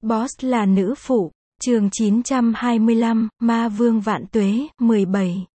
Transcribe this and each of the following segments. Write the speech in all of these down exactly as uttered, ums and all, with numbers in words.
Boss là nữ phụ, chương chín trăm hai mươi lăm, Ma Vương Vạn Tuế, mười bảy.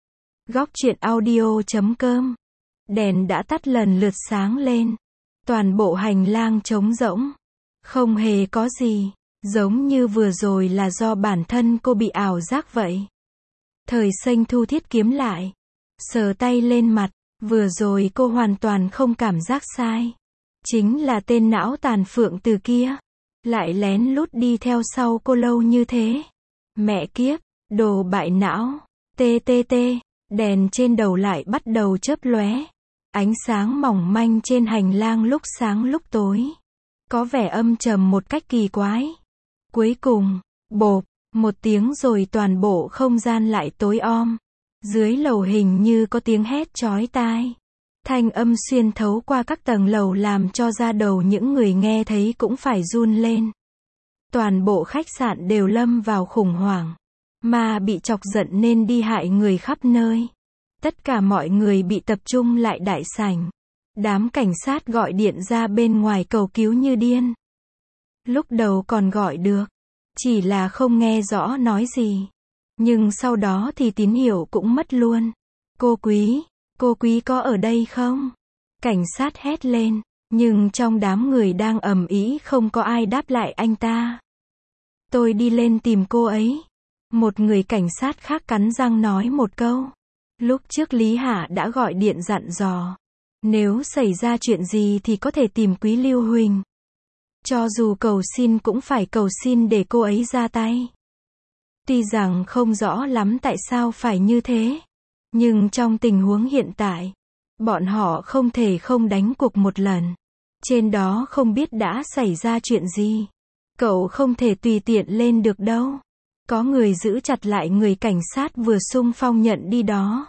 Góc truyện audio chấm com. Đèn đã tắt lần lượt sáng lên. Toàn bộ hành lang trống rỗng. Không hề có gì. Giống như vừa rồi là do bản thân cô bị ảo giác vậy. Thời Xanh thu thiết kiếm lại. Sờ tay lên mặt. Vừa rồi cô hoàn toàn không cảm giác sai. Chính là tên não tàn phượng từ kia. Lại lén lút đi theo sau cô lâu như thế. Mẹ kiếp, đồ bại não. Tê tê tê. Đèn trên đầu lại bắt đầu chớp lóe. Ánh sáng mỏng manh trên hành lang lúc sáng lúc tối. Có vẻ âm trầm một cách kỳ quái. Cuối cùng, bộp, một tiếng rồi toàn bộ không gian lại tối om. Dưới lầu hình như có tiếng hét chói tai. Thanh âm xuyên thấu qua các tầng lầu làm cho da đầu những người nghe thấy cũng phải run lên. Toàn bộ khách sạn đều lâm vào khủng hoảng. Ma bị chọc giận nên đi hại người khắp nơi. Tất cả mọi người bị tập trung lại đại sảnh. Đám cảnh sát gọi điện ra bên ngoài cầu cứu như điên. Lúc đầu còn gọi được. Chỉ là không nghe rõ nói gì. Nhưng sau đó thì tín hiệu cũng mất luôn. Cô Quý, cô Quý có ở đây không? Cảnh sát hét lên. Nhưng trong đám người đang ầm ĩ không có ai đáp lại anh ta. Tôi đi lên tìm cô ấy. Một người cảnh sát khác cắn răng nói một câu. Lúc trước Lý Hạ đã gọi điện dặn dò. Nếu xảy ra chuyện gì thì có thể tìm Quý Lưu Huỳnh. Cho dù cầu xin cũng phải cầu xin để cô ấy ra tay. Tuy rằng không rõ lắm tại sao phải như thế. Nhưng trong tình huống hiện tại, bọn họ không thể không đánh cuộc một lần. Trên đó không biết đã xảy ra chuyện gì. Cậu không thể tùy tiện lên được đâu. Có người giữ chặt lại người cảnh sát vừa xung phong nhận đi đó.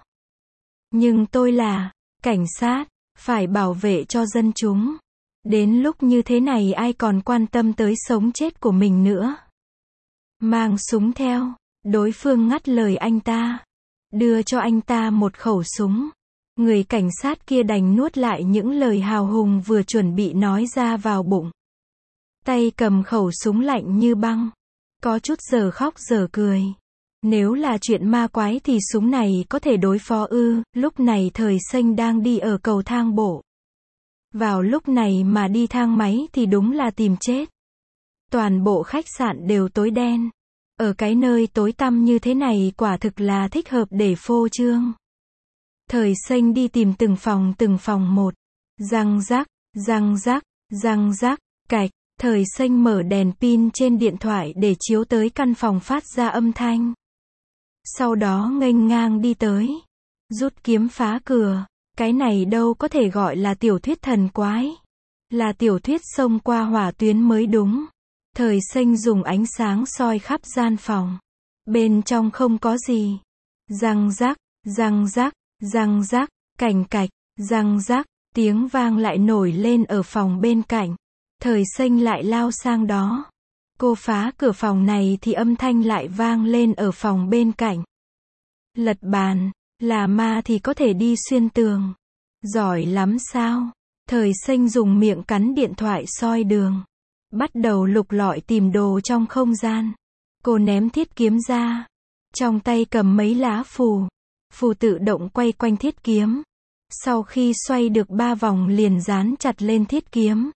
Nhưng tôi là cảnh sát, phải bảo vệ cho dân chúng. Đến lúc như thế này ai còn quan tâm tới sống chết của mình nữa. Mang súng theo, đối phương ngắt lời anh ta. Đưa cho anh ta một khẩu súng. Người cảnh sát kia đành nuốt lại những lời hào hùng vừa chuẩn bị nói ra vào bụng. Tay cầm khẩu súng lạnh như băng. Có chút giờ khóc giờ cười. Nếu là chuyện ma quái thì súng này có thể đối phó ư. Lúc này Thời Xanh đang đi ở cầu thang bộ. Vào lúc này mà đi thang máy thì đúng là tìm chết. Toàn bộ khách sạn đều tối đen. Ở cái nơi tối tăm như thế này quả thực là thích hợp để phô trương. Thời Xanh đi tìm từng phòng từng phòng một. Răng rắc, răng rắc, răng rắc, cạch. Thời Xanh mở đèn pin trên điện thoại để chiếu tới căn phòng phát ra âm thanh. Sau đó nghênh ngang đi tới. Rút kiếm phá cửa. Cái này đâu có thể gọi là tiểu thuyết thần quái. Là tiểu thuyết xông qua hỏa tuyến mới đúng. Thời Xanh dùng ánh sáng soi khắp gian phòng. Bên trong không có gì. Răng rắc, răng rắc, răng rắc, cành cạch, răng rắc, tiếng vang lại nổi lên ở phòng bên cạnh. Thời Xanh lại lao sang đó. Cô phá cửa phòng này thì âm thanh lại vang lên ở phòng bên cạnh. Lật bàn, là ma thì có thể đi xuyên tường. Giỏi lắm sao? Thời Xanh dùng miệng cắn điện thoại soi đường. Bắt đầu lục lọi tìm đồ trong không gian. Cô ném thiết kiếm ra. Trong tay cầm mấy lá phù. Phù tự động quay quanh thiết kiếm. Sau khi xoay được ba vòng liền dán chặt lên thiết kiếm.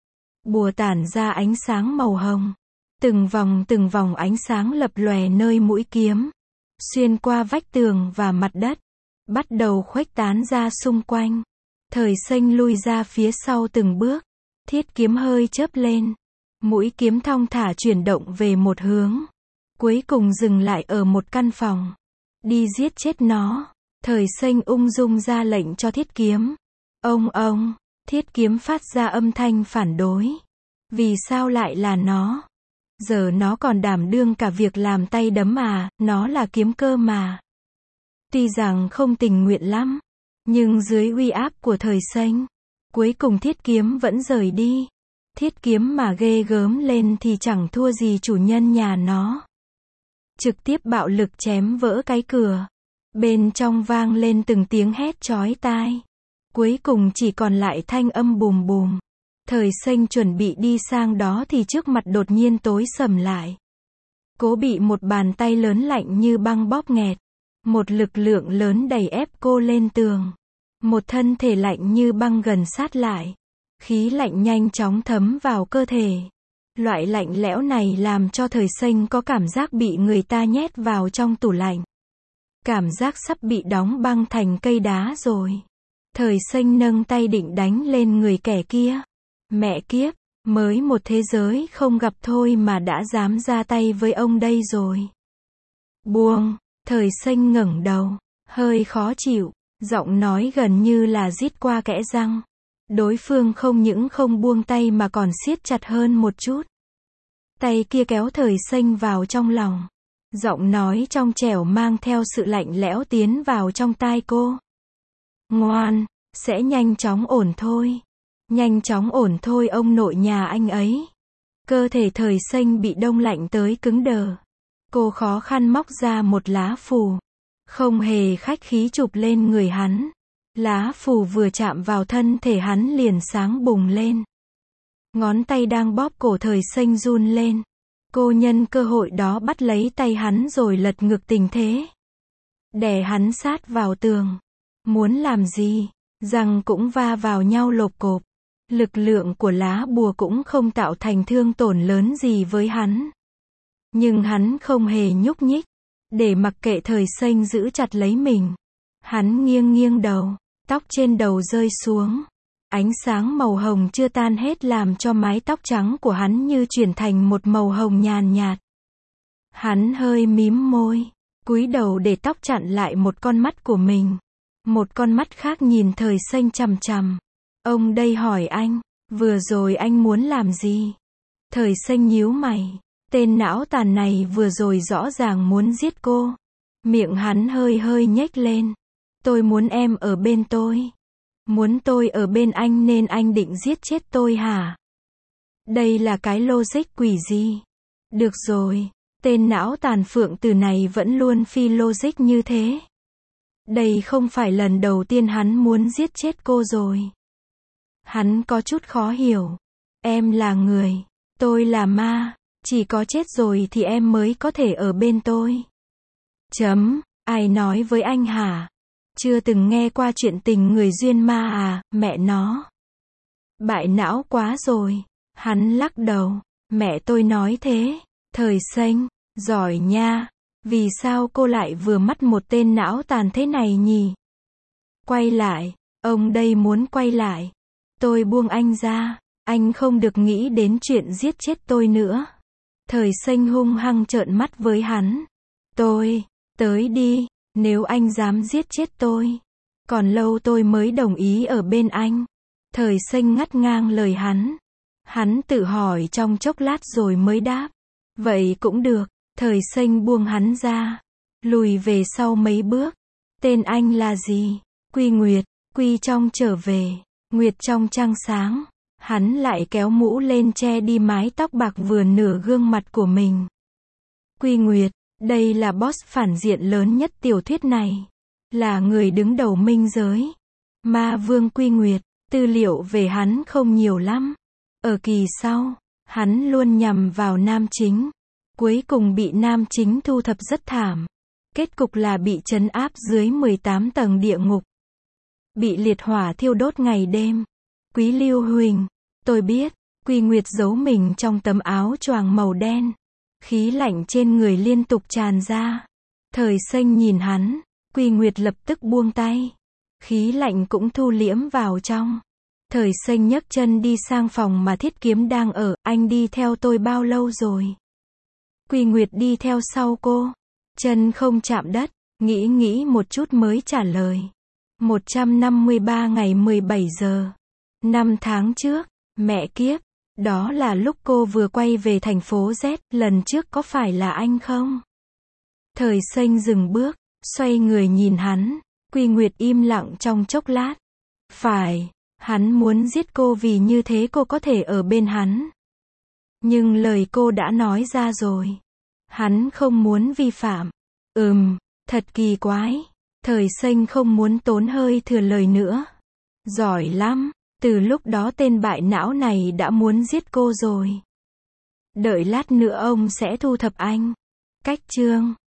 Bùa tản ra ánh sáng màu hồng. Từng vòng từng vòng ánh sáng lập lòe nơi mũi kiếm. Xuyên qua vách tường và mặt đất. Bắt đầu khuếch tán ra xung quanh. Thời Xanh lui ra phía sau từng bước. Thiết kiếm hơi chớp lên. Mũi kiếm thong thả chuyển động về một hướng. Cuối cùng dừng lại ở một căn phòng. Đi giết chết nó. Thời Xanh ung dung ra lệnh cho thiết kiếm. Ông ông. Thiết kiếm phát ra âm thanh phản đối. Vì sao lại là nó? Giờ nó còn đảm đương cả việc làm tay đấm à, nó là kiếm cơ mà. Tuy rằng không tình nguyện lắm, nhưng dưới uy áp của Thời Xanh, cuối cùng thiết kiếm vẫn rời đi. Thiết kiếm mà ghê gớm lên thì chẳng thua gì chủ nhân nhà nó. Trực tiếp bạo lực chém vỡ cái cửa. Bên trong vang lên từng tiếng hét chói tai. Cuối cùng chỉ còn lại thanh âm bùm bùm. Thời xanh chuẩn bị đi sang đó thì trước mặt đột nhiên tối sầm lại. Cô bị một bàn tay lớn lạnh như băng bóp nghẹt. Một lực lượng lớn đẩy ép cô lên tường. Một thân thể lạnh như băng gần sát lại. Khí lạnh nhanh chóng thấm vào cơ thể. Loại lạnh lẽo này làm cho thời xanh có cảm giác bị người ta nhét vào trong tủ lạnh. Cảm giác sắp bị đóng băng thành cây đá rồi. Thời xanh nâng tay định đánh lên người kẻ kia. Mẹ kiếp, mới một thế giới không gặp thôi mà đã dám ra tay với ông đây rồi. Buông, thời xanh ngẩng đầu, hơi khó chịu, giọng nói gần như là rít qua kẽ răng. Đối phương không những không buông tay mà còn siết chặt hơn một chút. Tay kia kéo thời xanh vào trong lòng. Giọng nói trong trẻo mang theo sự lạnh lẽo tiến vào trong tai cô. Ngoan, sẽ nhanh chóng ổn thôi. Nhanh chóng ổn thôi ông nội nhà anh ấy. Cơ thể thời xanh bị đông lạnh tới cứng đờ. Cô khó khăn móc ra một lá phù. Không hề khách khí chụp lên người hắn. Lá phù vừa chạm vào thân thể hắn liền sáng bùng lên. Ngón tay đang bóp cổ thời xanh run lên. Cô nhân cơ hội đó bắt lấy tay hắn rồi lật ngược tình thế. Đè hắn sát vào tường. Muốn làm gì? Răng cũng va vào nhau lộp cộp. Lực lượng của lá bùa cũng không tạo thành thương tổn lớn gì với hắn. Nhưng hắn không hề nhúc nhích. Để mặc kệ thời xanh giữ chặt lấy mình. Hắn nghiêng nghiêng đầu. Tóc trên đầu rơi xuống. Ánh sáng màu hồng chưa tan hết làm cho mái tóc trắng của hắn như chuyển thành một màu hồng nhàn nhạt. Hắn hơi mím môi, cúi đầu để tóc chặn lại một con mắt của mình. Một con mắt khác nhìn thời xanh chằm chằm. Ông đây hỏi anh, vừa rồi anh muốn làm gì? Thời xanh nhíu mày, tên não tàn này vừa rồi rõ ràng muốn giết cô. Miệng hắn hơi hơi nhếch lên. Tôi muốn em ở bên tôi. Muốn tôi ở bên anh nên anh định giết chết tôi hả? Đây là cái logic quỷ gì? Được rồi, tên não tàn phượng từ này vẫn luôn phi logic như thế. Đây không phải lần đầu tiên hắn muốn giết chết cô rồi. Hắn có chút khó hiểu. Em là người, tôi là ma, chỉ có chết rồi thì em mới có thể ở bên tôi. Chấm, ai nói với anh hả? Chưa từng nghe qua chuyện tình người duyên ma à, mẹ nó. Bại não quá rồi. Hắn lắc đầu. Mẹ tôi nói thế. Thời xanh, giỏi nha. Vì sao cô lại vừa mắt một tên não tàn thế này nhỉ? Quay lại. Ông đây muốn quay lại. Tôi buông anh ra. Anh không được nghĩ đến chuyện giết chết tôi nữa. Thời xanh hung hăng trợn mắt với hắn. Tôi, tới đi. Nếu anh dám giết chết tôi, còn lâu tôi mới đồng ý ở bên anh. Thời xanh ngắt ngang lời hắn. Hắn tự hỏi trong chốc lát rồi mới đáp. Vậy cũng được. Thời xanh buông hắn ra. Lùi về sau mấy bước. Tên anh là gì? Quy Nguyệt. Quy trong trở về. Nguyệt trong trăng sáng. Hắn lại kéo mũ lên che đi mái tóc bạc vừa nửa gương mặt của mình. Quy Nguyệt. Đây là boss phản diện lớn nhất tiểu thuyết này. Là người đứng đầu minh giới. Ma Vương Quy Nguyệt. Tư liệu về hắn không nhiều lắm. Ở kỳ sau, hắn luôn nhằm vào nam chính. Cuối cùng bị nam chính thu thập rất thảm. Kết cục là bị trấn áp dưới mười tám tầng địa ngục. Bị liệt hỏa thiêu đốt ngày đêm. Quý Lưu Huỳnh. Tôi biết, Quy Nguyệt giấu mình trong tấm áo choàng màu đen. Khí lạnh trên người liên tục tràn ra. Thời xanh nhìn hắn. Quy Nguyệt lập tức buông tay. Khí lạnh cũng thu liễm vào trong. Thời xanh nhấc chân đi sang phòng mà Thiết Kiếm đang ở. Anh đi theo tôi bao lâu rồi? Quy Nguyệt đi theo sau cô. Chân không chạm đất. Nghĩ nghĩ một chút mới trả lời. một trăm năm mươi ba ngày mười bảy giờ. Năm tháng trước. Mẹ kiếp. Đó là lúc cô vừa quay về thành phố Z. Lần trước có phải là anh không? Thời xanh dừng bước. Xoay người nhìn hắn. Quy Nguyệt im lặng trong chốc lát. Phải. Hắn muốn giết cô vì như thế cô có thể ở bên hắn. Nhưng lời cô đã nói ra rồi. Hắn không muốn vi phạm. Ừm, thật kỳ quái. Thời xanh không muốn tốn hơi thừa lời nữa. Giỏi lắm. Từ lúc đó tên bại não này đã muốn giết cô rồi. Đợi lát nữa ông sẽ thu thập anh. Cách chương